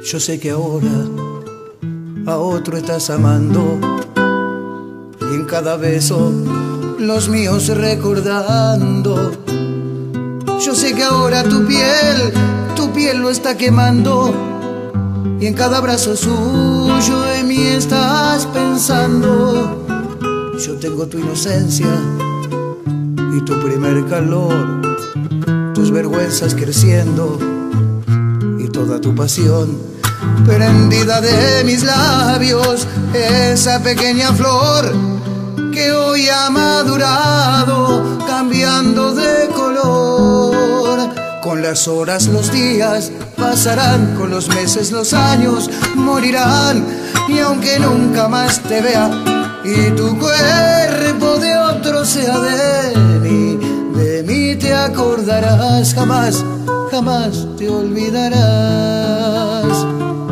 Yo sé que ahora a otro estás amando, y en cada beso los míos recordando. Yo sé que ahora tu piel lo está quemando, y en cada abrazo suyo en mí estás pensando. Yo tengo tu inocencia y tu primer calor, tus vergüenzas creciendo y toda tu pasión prendida de mis labios, esa pequeña flor que hoy ha madurado, cambiando de color. Con las horas los días pasarán, con los meses los años morirán, y aunque nunca más te vea y tu cuerpo de otro sea de mí te acordarás, jamás, jamás te olvidarás.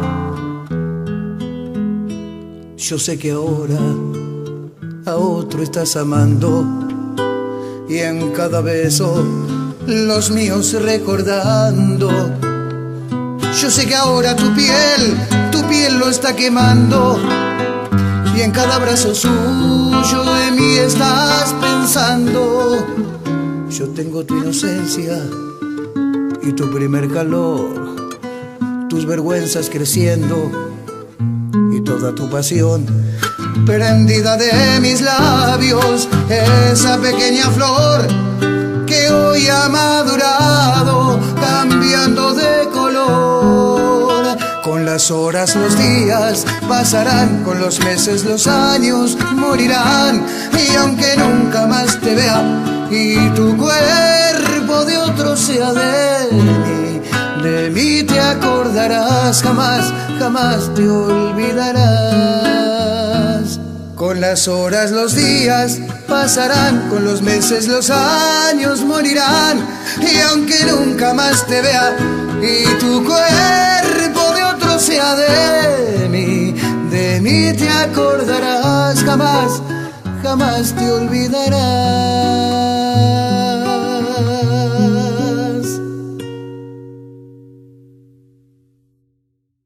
Yo sé que ahora a otro estás amando, y en cada beso los míos recordando. Yo sé que ahora tu piel lo está quemando, y en cada abrazo suyo en mí estás pensando. Yo tengo tu inocencia y tu primer calor, tus vergüenzas creciendo y toda tu pasión prendida de mis labios, esa pequeña flor que hoy ha madurado, cambiando de color. Con las horas los días pasarán, con los meses los años morirán, y aunque nunca más te vea y tu cuerpo de otro sea de mí te acordarás, jamás, jamás te olvidarás. Con las horas los días pasarán, con los meses los años morirán, y aunque nunca más te vea y tu cuerpo de otro sea de mí te acordarás, jamás, jamás te olvidarás.